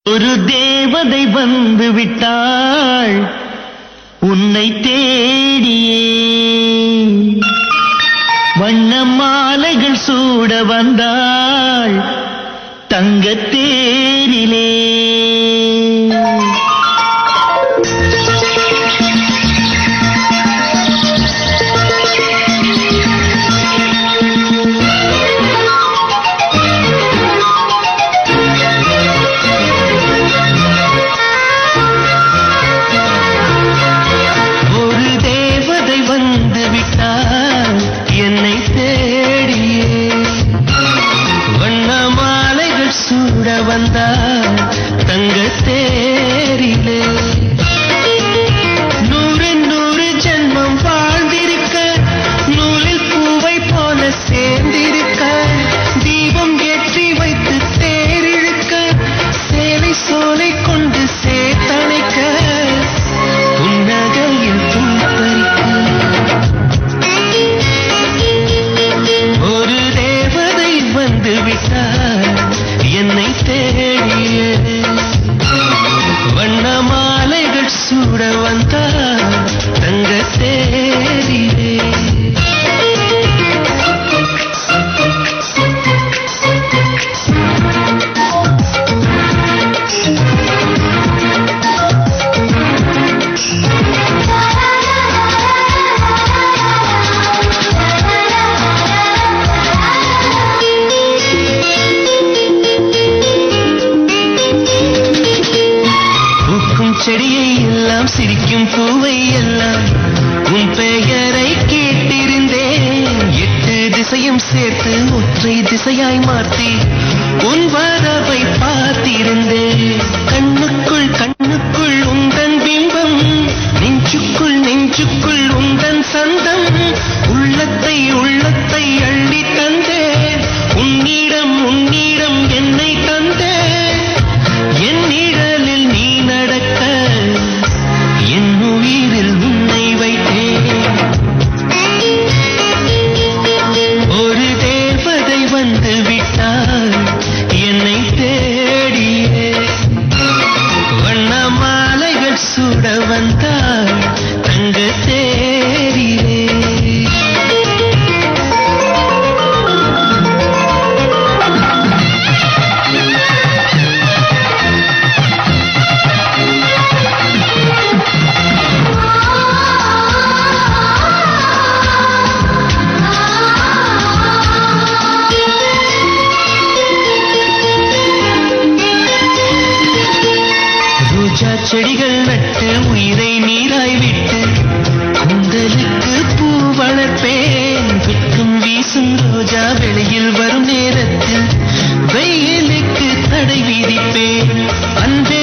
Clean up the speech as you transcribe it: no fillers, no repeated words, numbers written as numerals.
ஒரு தேவதை வந்து விட்டாள் உன்னை தேடியே, வண்ண மாலைகள் சூட வந்தாள் தங்கத் தேரிலே. என்னை தேடியே வண்ண மாலைகள் சூட வந்தாள் தங்கத் தேரிலே. 100 100 ஜென்மம் வாழ்ந்திருக்க, நூலில் பூவை போல சேர்ந்திருக்க, தீபம் ஏற்றி வைத்து தேரிழுக்க, சேலை சோலை கொண்டு சேர்த்தணைக்க, புன்னகையில் பூப்பறிக்க. ஒரு தேவதை வந்து விட்டாள் என்னை தேடிய, வண்ண மாலைகள் சூட வந்தாள் தங்கத் தேரிலே. செடியை எல்லாம் சிரிக்கும் பூவை எல்லாம் உன் பெயரை கேட்டிருந்தேன். 8 திசையும் சேர்த்து ஒற்றை திசையாய் மாற்றி உன் வரவை பார்த்திருந்தேன். கண்ணுக்குள் கண்ணுக்குள் உந்தன் பிம்பம், நெஞ்சுக்குள் நெஞ்சுக்குள் உந்தன் சந்தம், உள்ளத்தை உள்ளத்தை அள்ளி தந்தேன். உன்னிடம் உன்னிடம் என்னை தந்தேன். என் நிழலில் நீ நடக்க, என் உயிரில் உன்னை வைத்தேன். ஒரு தேவதை வந்து விட்டாள் என்னை தேடியே, வண்ண மாலைகள் சூட வந்தாள் தங்கத் தேரிலே. செடிகள் நட்டு உயிரை நீராய் விட்டு, கூந்தலுக்கு பூ வளர்ப்பேன். வெட்கம் வீசும் ரோஜா வெளியில் வரும் நேரத்தில் வெயிலுக்கு தடை விதிப்பேன். அன்பே